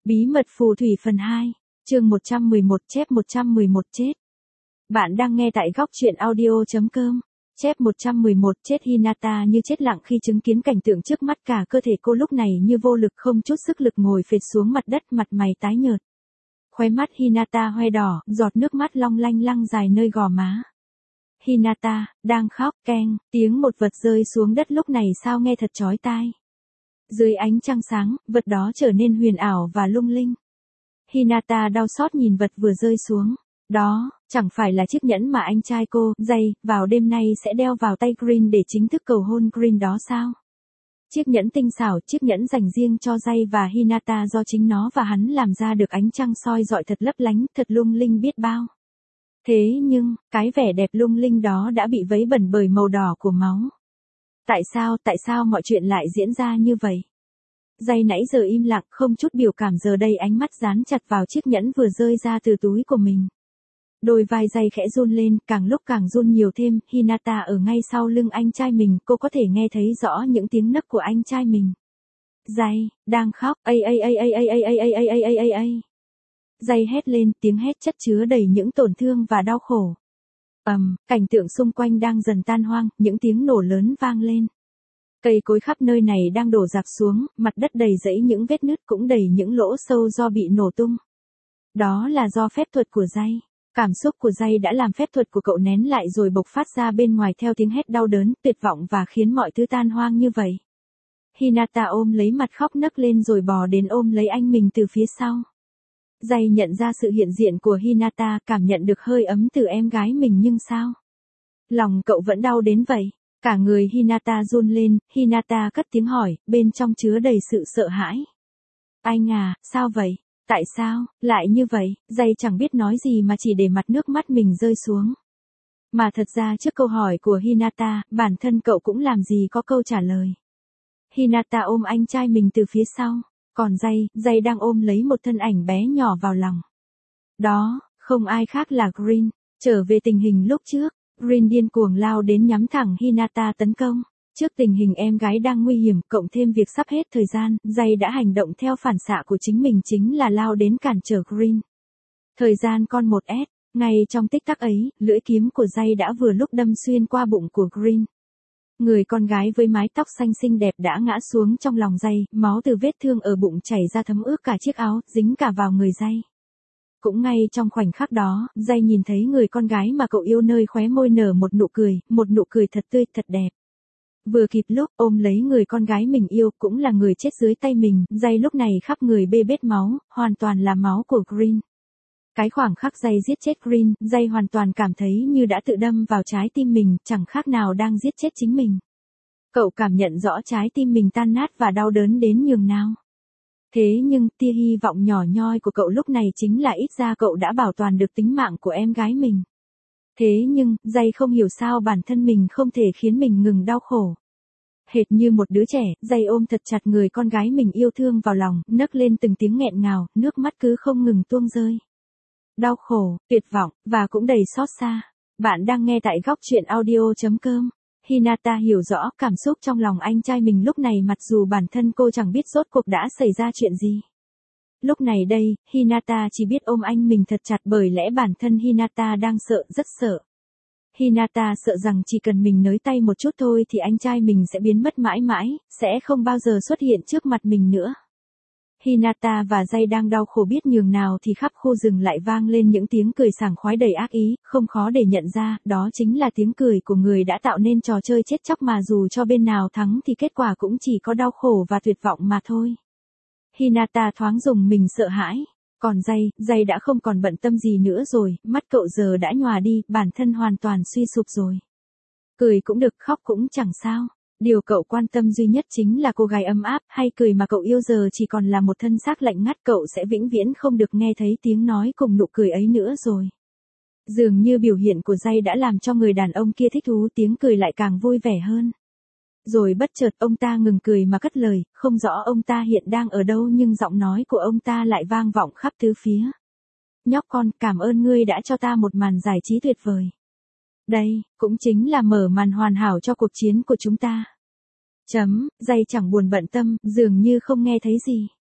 Bí mật phù thủy phần 2, chương 111 chép 111 chết. Bạn đang nghe tại góc truyện audio.com. Chép 111 chết. Hinata như chết lặng khi chứng kiến cảnh tượng trước mắt, cả cơ thể cô lúc này như vô lực, không chút sức lực ngồi phệt xuống mặt đất, mặt mày tái nhợt. Khóe mắt Hinata hoe đỏ, giọt nước mắt long lanh lăng dài nơi gò má. Hinata đang khóc, keng, tiếng một vật rơi xuống đất lúc này sao nghe thật chói tai. Dưới ánh trăng sáng, vật đó trở nên huyền ảo và lung linh. Hinata đau xót nhìn vật vừa rơi xuống. Đó, chẳng phải là chiếc nhẫn mà anh trai cô, Jay, vào đêm nay sẽ đeo vào tay Green để chính thức cầu hôn Green đó sao? Chiếc nhẫn tinh xảo, chiếc nhẫn dành riêng cho Jay và Hinata do chính nó và hắn làm ra, được ánh trăng soi rọi thật lấp lánh, thật lung linh biết bao. Thế nhưng, cái vẻ đẹp lung linh đó đã bị vấy bẩn bởi màu đỏ của máu. Tại sao mọi chuyện lại diễn ra như vậy? Jay nãy giờ im lặng, không chút biểu cảm, giờ đây ánh mắt dán chặt vào chiếc nhẫn vừa rơi ra từ túi của mình. Đôi vai Jay khẽ run lên, càng lúc càng run nhiều thêm. Hinata ở ngay sau lưng anh trai mình, cô có thể nghe thấy rõ những tiếng nấc của anh trai mình. Jay đang khóc, Jay hét lên, tiếng hét chất chứa đầy những tổn thương và đau khổ. Cảnh tượng xung quanh đang dần tan hoang, những tiếng nổ lớn vang lên. Cây cối khắp nơi này đang đổ rạc xuống, mặt đất đầy rẫy những vết nứt, cũng đầy những lỗ sâu do bị nổ tung. Đó là do phép thuật của Jay. Cảm xúc của Jay đã làm phép thuật của cậu nén lại rồi bộc phát ra bên ngoài theo tiếng hét đau đớn, tuyệt vọng và khiến mọi thứ tan hoang như vậy. Hinata ôm lấy mặt khóc nấc lên rồi bò đến ôm lấy anh mình từ phía sau. Jay nhận ra sự hiện diện của Hinata, cảm nhận được hơi ấm từ em gái mình, nhưng sao? Lòng cậu vẫn đau đến vậy. Cả người Hinata run lên, Hinata cất tiếng hỏi, bên trong chứa đầy sự sợ hãi. Anh à, sao vậy? Tại sao lại như vậy? Jay chẳng biết nói gì mà chỉ để mặt nước mắt mình rơi xuống. Mà thật ra trước câu hỏi của Hinata, bản thân cậu cũng làm gì có câu trả lời. Hinata ôm anh trai mình từ phía sau, còn Jay đang ôm lấy một thân ảnh bé nhỏ vào lòng. Đó, không ai khác là Green. Trở về tình hình lúc trước, Green điên cuồng lao đến nhắm thẳng Hinata tấn công. Trước tình hình em gái đang nguy hiểm, cộng thêm việc sắp hết thời gian, Jay đã hành động theo phản xạ của chính mình, chính là lao đến cản trở Green. Thời gian con 1s, ngay trong tích tắc ấy, lưỡi kiếm của Jay đã vừa lúc đâm xuyên qua bụng của Green. Người con gái với mái tóc xanh xinh đẹp đã ngã xuống trong lòng Jay, máu từ vết thương ở bụng chảy ra thấm ướt cả chiếc áo, dính cả vào người Jay. Cũng ngay trong khoảnh khắc đó, Jay nhìn thấy người con gái mà cậu yêu nơi khóe môi nở một nụ cười thật tươi, thật đẹp. Vừa kịp lúc ôm lấy người con gái mình yêu, cũng là người chết dưới tay mình, Jay lúc này khắp người bê bết máu, hoàn toàn là máu của Green. Cái khoảng khắc Jay giết chết Green, Jay hoàn toàn cảm thấy như đã tự đâm vào trái tim mình, chẳng khác nào đang giết chết chính mình. Cậu cảm nhận rõ trái tim mình tan nát và đau đớn đến nhường nào. Thế nhưng, tia hy vọng nhỏ nhoi của cậu lúc này chính là ít ra cậu đã bảo toàn được tính mạng của em gái mình. Thế nhưng, Jay không hiểu sao bản thân mình không thể khiến mình ngừng đau khổ. Hệt như một đứa trẻ, Jay ôm thật chặt người con gái mình yêu thương vào lòng, nấc lên từng tiếng nghẹn ngào, nước mắt cứ không ngừng tuôn rơi. Đau khổ, tuyệt vọng, và cũng đầy xót xa. Bạn đang nghe tại góc truyện audio.com. Hinata hiểu rõ cảm xúc trong lòng anh trai mình lúc này, mặc dù bản thân cô chẳng biết rốt cuộc đã xảy ra chuyện gì. Lúc này đây, Hinata chỉ biết ôm anh mình thật chặt, bởi lẽ bản thân Hinata đang sợ, rất sợ. Hinata sợ rằng chỉ cần mình nới tay một chút thôi thì anh trai mình sẽ biến mất mãi mãi, sẽ không bao giờ xuất hiện trước mặt mình nữa. Hinata và Jay đang đau khổ biết nhường nào thì khắp khu rừng lại vang lên những tiếng cười sảng khoái đầy ác ý, không khó để nhận ra, đó chính là tiếng cười của người đã tạo nên trò chơi chết chóc mà dù cho bên nào thắng thì kết quả cũng chỉ có đau khổ và tuyệt vọng mà thôi. Hinata thoáng rùng mình sợ hãi. Còn Jay đã không còn bận tâm gì nữa rồi, mắt cậu giờ đã nhòa đi, bản thân hoàn toàn suy sụp rồi. Cười cũng được, khóc cũng chẳng sao. Điều cậu quan tâm duy nhất chính là cô gái ấm áp hay cười mà cậu yêu giờ chỉ còn là một thân xác lạnh ngắt, cậu sẽ vĩnh viễn không được nghe thấy tiếng nói cùng nụ cười ấy nữa rồi. Dường như biểu hiện của Jay đã làm cho người đàn ông kia thích thú, tiếng cười lại càng vui vẻ hơn. Rồi bất chợt ông ta ngừng cười mà cất lời, không rõ ông ta hiện đang ở đâu nhưng giọng nói của ông ta lại vang vọng khắp tứ phía. Nhóc con, cảm ơn ngươi đã cho ta một màn giải trí tuyệt vời. Đây, cũng chính là mở màn hoàn hảo cho cuộc chiến của chúng ta. Jay chẳng buồn bận tâm, dường như không nghe thấy gì.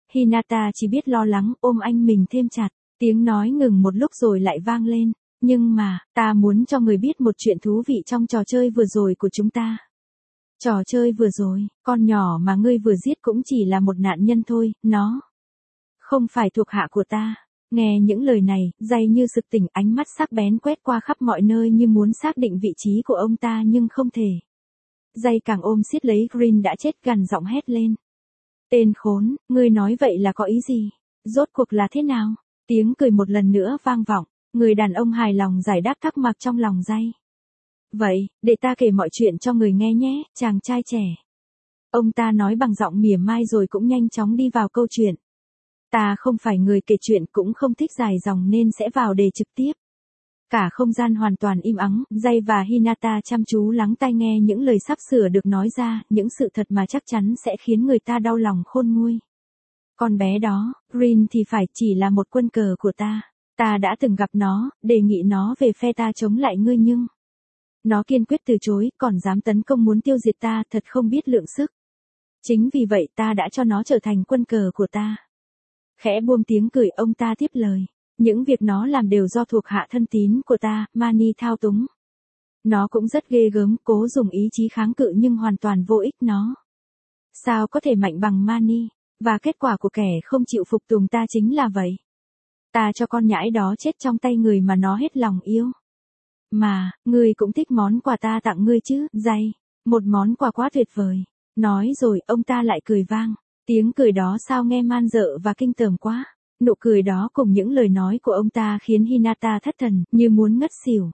Hinata chỉ biết lo lắng ôm anh mình thêm chặt, tiếng nói ngừng một lúc rồi lại vang lên. Nhưng mà, ta muốn cho người biết một chuyện thú vị trong trò chơi vừa rồi của chúng ta. Trò chơi vừa rồi, con nhỏ mà ngươi vừa giết cũng chỉ là một nạn nhân thôi, nó không phải thuộc hạ của ta. Nghe những lời này, Jay như sực tỉnh, ánh mắt sắc bén quét qua khắp mọi nơi như muốn xác định vị trí của ông ta nhưng không thể. Jay càng ôm siết lấy Green đã chết, gằn giọng hét lên. Tên khốn, ngươi nói vậy là có ý gì? Rốt cuộc là thế nào? Tiếng cười một lần nữa vang vọng, người đàn ông hài lòng giải đáp thắc mắc trong lòng Jay. Vậy, để ta kể mọi chuyện cho người nghe nhé, chàng trai trẻ. Ông ta nói bằng giọng mỉa mai rồi cũng nhanh chóng đi vào câu chuyện. Ta không phải người kể chuyện, cũng không thích dài dòng nên sẽ vào đề trực tiếp. Cả không gian hoàn toàn im ắng, Jay và Hinata chăm chú lắng tai nghe những lời sắp sửa được nói ra, những sự thật mà chắc chắn sẽ khiến người ta đau lòng khôn nguôi. Con bé đó, Green thì phải chỉ là một quân cờ của ta. Ta đã từng gặp nó, đề nghị nó về phe ta chống lại ngươi nhưng nó kiên quyết từ chối, còn dám tấn công muốn tiêu diệt ta, thật không biết lượng sức. Chính vì vậy ta đã cho nó trở thành quân cờ của ta. Khẽ buông tiếng cười, ông ta tiếp lời. Những việc nó làm đều do thuộc hạ thân tín của ta, Mani thao túng. Nó cũng rất ghê gớm, cố dùng ý chí kháng cự nhưng hoàn toàn vô ích. Nó sao có thể mạnh bằng Mani, và kết quả của kẻ không chịu phục tùng ta chính là vậy. Ta cho con nhãi đó chết trong tay người mà nó hết lòng yêu. Mà, ngươi cũng thích món quà ta tặng ngươi chứ, Jay. Một món quà quá tuyệt vời. Nói rồi, ông ta lại cười vang. Tiếng cười đó sao nghe man dợ và kinh tởm quá. Nụ cười đó cùng những lời nói của ông ta khiến Hinata thất thần, như muốn ngất xỉu.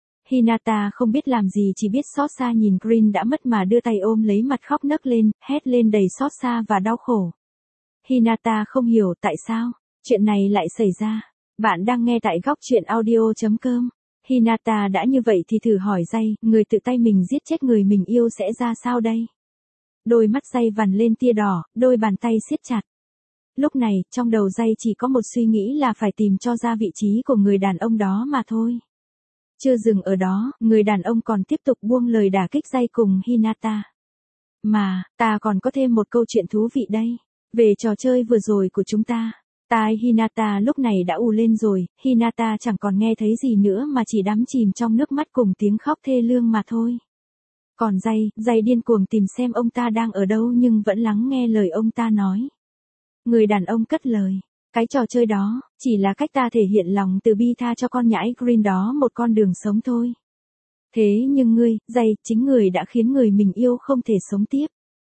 Hinata không biết làm gì, chỉ biết xót xa nhìn Green đã mất mà đưa tay ôm lấy mặt khóc nấc lên, hét lên đầy xót xa và đau khổ. Hinata không hiểu tại sao chuyện này lại xảy ra. Bạn đang nghe tại góc truyện audio.com. Hinata đã như vậy thì thử hỏi Jay, người tự tay mình giết chết người mình yêu sẽ ra sao đây? Đôi mắt Jay vằn lên tia đỏ, đôi bàn tay siết chặt. Lúc này, trong đầu Jay chỉ có một suy nghĩ là phải tìm cho ra vị trí của người đàn ông đó mà thôi. Chưa dừng ở đó, người đàn ông còn tiếp tục buông lời đả kích Jay cùng Hinata. Mà, ta còn có thêm một câu chuyện thú vị đây. Về trò chơi vừa rồi của chúng ta. Tai Hinata lúc này đã ù lên rồi, Hinata chẳng còn nghe thấy gì nữa mà chỉ đắm chìm trong nước mắt cùng tiếng khóc thê lương mà thôi. Còn Jay điên cuồng tìm xem ông ta đang ở đâu nhưng vẫn lắng nghe lời ông ta nói. Người đàn ông cất lời. Cái trò chơi đó, chỉ là cách ta thể hiện lòng từ bi tha cho con nhãi Green đó một con đường sống thôi. Thế nhưng ngươi, Jay, chính người đã khiến người mình yêu không thể sống tiếp.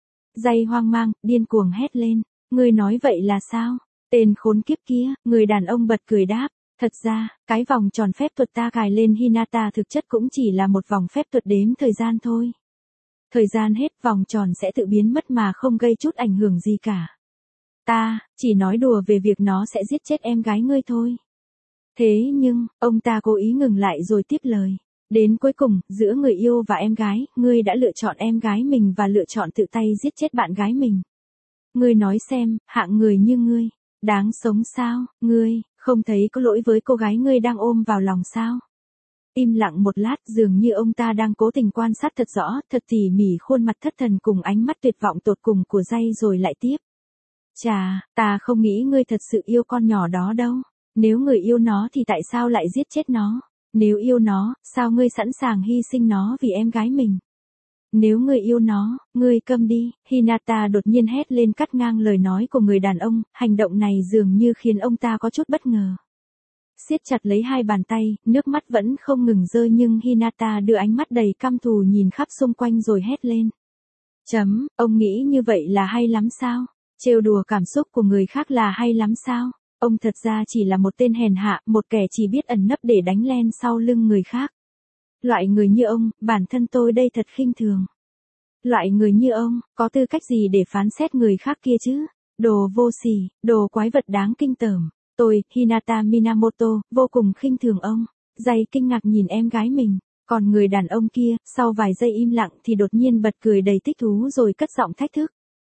Jay hoang mang, điên cuồng hét lên. Ngươi nói vậy là sao? Tên khốn kiếp kia, người đàn ông bật cười đáp. Thật ra, cái vòng tròn phép thuật ta cài lên Hinata thực chất cũng chỉ là một vòng phép thuật đếm thời gian thôi. Thời gian hết, vòng tròn sẽ tự biến mất mà không gây chút ảnh hưởng gì cả. Ta chỉ nói đùa về việc nó sẽ giết chết em gái ngươi thôi. Thế nhưng, ông ta cố ý ngừng lại rồi tiếp lời. Đến cuối cùng, giữa người yêu và em gái, ngươi đã lựa chọn em gái mình và lựa chọn tự tay giết chết bạn gái mình. Ngươi nói xem, hạng người như ngươi, đáng sống sao? Ngươi không thấy có lỗi với cô gái ngươi đang ôm vào lòng sao? Im lặng một lát, dường như ông ta đang cố tình quan sát thật rõ, thật tỉ mỉ khuôn mặt thất thần cùng ánh mắt tuyệt vọng tột cùng của Jay rồi lại tiếp. Chà, ta không nghĩ ngươi thật sự yêu con nhỏ đó đâu. Nếu người yêu nó thì tại sao lại giết chết nó? Nếu yêu nó, sao ngươi sẵn sàng hy sinh nó vì em gái mình? Nếu ngươi yêu nó, ngươi câm đi. Hinata đột nhiên hét lên cắt ngang lời nói của người đàn ông, hành động này dường như khiến ông ta có chút bất ngờ. Siết chặt lấy hai bàn tay, nước mắt vẫn không ngừng rơi nhưng Hinata đưa ánh mắt đầy căm thù nhìn khắp xung quanh rồi hét lên. Ông nghĩ như vậy là hay lắm sao? Trêu đùa cảm xúc của người khác là hay lắm sao? Ông thật ra chỉ là một tên hèn hạ, một kẻ chỉ biết ẩn nấp để đánh len sau lưng người khác. Loại người như ông, bản thân tôi đây thật khinh thường. Loại người như ông, có tư cách gì để phán xét người khác kia chứ? Đồ vô sỉ, đồ quái vật đáng kinh tởm. Tôi, Hinata Minamoto, vô cùng khinh thường ông. Jay kinh ngạc nhìn em gái mình. Còn người đàn ông kia, sau vài giây im lặng thì đột nhiên bật cười đầy thích thú rồi cất giọng thách thức.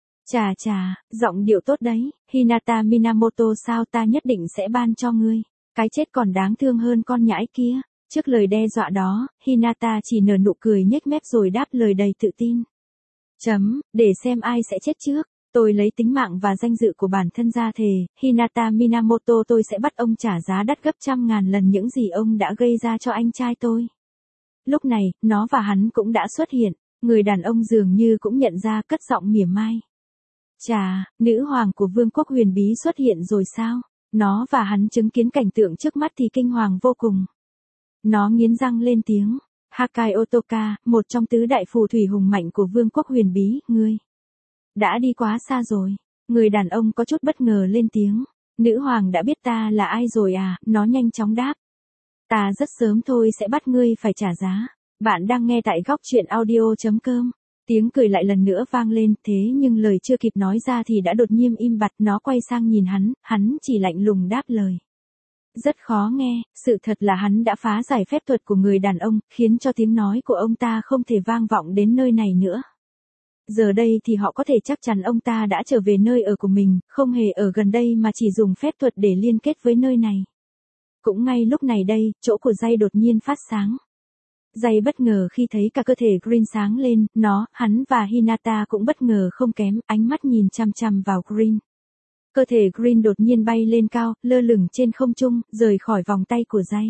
Chà, giọng điệu tốt đấy, Hinata Minamoto, sao ta nhất định sẽ ban cho ngươi. Cái chết còn đáng thương hơn con nhãi kia. Trước lời đe dọa đó, Hinata chỉ nở nụ cười nhếch mép rồi đáp lời đầy tự tin. Để xem ai sẽ chết trước. Tôi lấy tính mạng và danh dự của bản thân ra thề, Hinata Minamoto, tôi sẽ bắt ông trả giá đắt gấp trăm ngàn lần những gì ông đã gây ra cho anh trai tôi. Lúc này, nó và hắn cũng đã xuất hiện, người đàn ông dường như cũng nhận ra, cất giọng mỉa mai. Chà, nữ hoàng của vương quốc huyền bí xuất hiện rồi sao? Nó và hắn chứng kiến cảnh tượng trước mắt thì kinh hoàng vô cùng. Nó nghiến răng lên tiếng. Hakai Otoka, một trong tứ đại phù thủy hùng mạnh của vương quốc huyền bí, ngươi đã đi quá xa rồi. Người đàn ông có chút bất ngờ lên tiếng. Nữ hoàng đã biết ta là ai rồi à? Nó nhanh chóng đáp. Ta rất sớm thôi sẽ bắt ngươi phải trả giá. Bạn đang nghe tại góc truyện audio.com. Tiếng cười lại lần nữa vang lên, thế nhưng lời chưa kịp nói ra thì đã đột nhiên im bặt. Nó quay sang nhìn hắn chỉ lạnh lùng đáp lời. Rất khó nghe, sự thật là hắn đã phá giải phép thuật của người đàn ông, khiến cho tiếng nói của ông ta không thể vang vọng đến nơi này nữa. Giờ đây thì họ có thể chắc chắn ông ta đã trở về nơi ở của mình, không hề ở gần đây mà chỉ dùng phép thuật để liên kết với nơi này. Cũng ngay lúc này đây, chỗ của Jay đột nhiên phát sáng. Jay bất ngờ khi thấy cả cơ thể Green sáng lên, hắn và Hinata cũng bất ngờ không kém, ánh mắt nhìn chằm chằm vào Green. Cơ thể Green đột nhiên bay lên cao, lơ lửng trên không trung, rời khỏi vòng tay của Jay.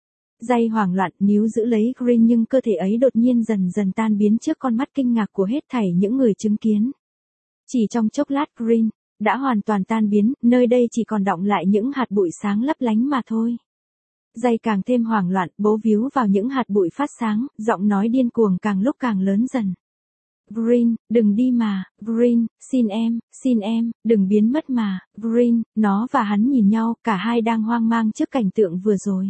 Jay hoảng loạn níu giữ lấy Green nhưng cơ thể ấy đột nhiên dần dần tan biến trước con mắt kinh ngạc của hết thảy những người chứng kiến. Chỉ trong chốc lát Green đã hoàn toàn tan biến, nơi đây chỉ còn đọng lại những hạt bụi sáng lấp lánh mà thôi. Jay càng thêm hoảng loạn, bấu víu vào những hạt bụi phát sáng, giọng nói điên cuồng càng lúc càng lớn dần. Green, đừng đi mà, Green, xin em, đừng biến mất mà, Green. Nó và hắn nhìn nhau, cả hai đang hoang mang trước cảnh tượng vừa rồi.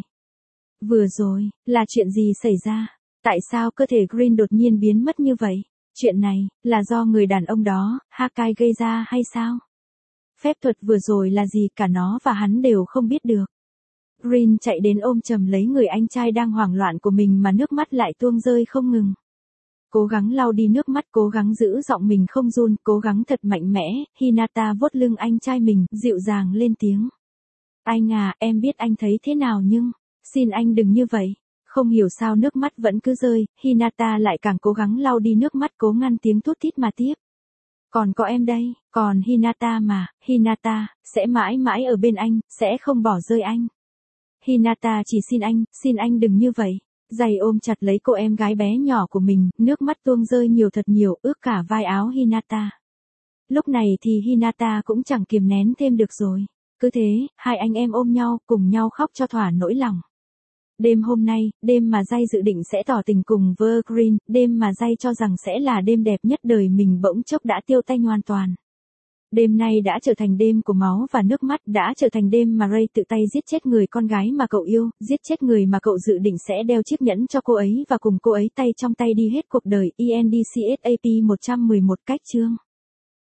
Vừa rồi, là chuyện gì xảy ra? Tại sao cơ thể Green đột nhiên biến mất như vậy? Chuyện này, là do người đàn ông đó, Hakai gây ra hay sao? Phép thuật vừa rồi là gì cả nó và hắn đều không biết được. Green chạy đến ôm chầm lấy người anh trai đang hoảng loạn của mình mà nước mắt lại tuôn rơi không ngừng. Cố gắng lau đi nước mắt, cố gắng giữ giọng mình không run, cố gắng thật mạnh mẽ, Hinata vuốt lưng anh trai mình, dịu dàng lên tiếng. Anh à, em biết anh thấy thế nào nhưng, xin anh đừng như vậy. Không hiểu sao nước mắt vẫn cứ rơi, Hinata lại càng cố gắng lau đi nước mắt cố ngăn tiếng thút thít mà tiếp. Còn có em đây, còn Hinata mà, Hinata, sẽ mãi mãi ở bên anh, sẽ không bỏ rơi anh. Hinata chỉ xin anh đừng như vậy. Jay ôm chặt lấy cô em gái bé nhỏ của mình, nước mắt tuôn rơi nhiều thật nhiều, ướt cả vai áo Hinata. Lúc này thì Hinata cũng chẳng kiềm nén thêm được rồi. Cứ thế, hai anh em ôm nhau, cùng nhau khóc cho thỏa nỗi lòng. Đêm hôm nay, đêm mà Jay dự định sẽ tỏ tình cùng với Green, đêm mà Jay cho rằng sẽ là đêm đẹp nhất đời mình bỗng chốc đã tiêu tanh hoàn toàn. Đêm nay đã trở thành đêm của máu và nước mắt, đã trở thành đêm mà Ray tự tay giết chết người con gái mà cậu yêu, giết chết người mà cậu dự định sẽ đeo chiếc nhẫn cho cô ấy và cùng cô ấy tay trong tay đi hết cuộc đời. ENDCSAP 111 cách chương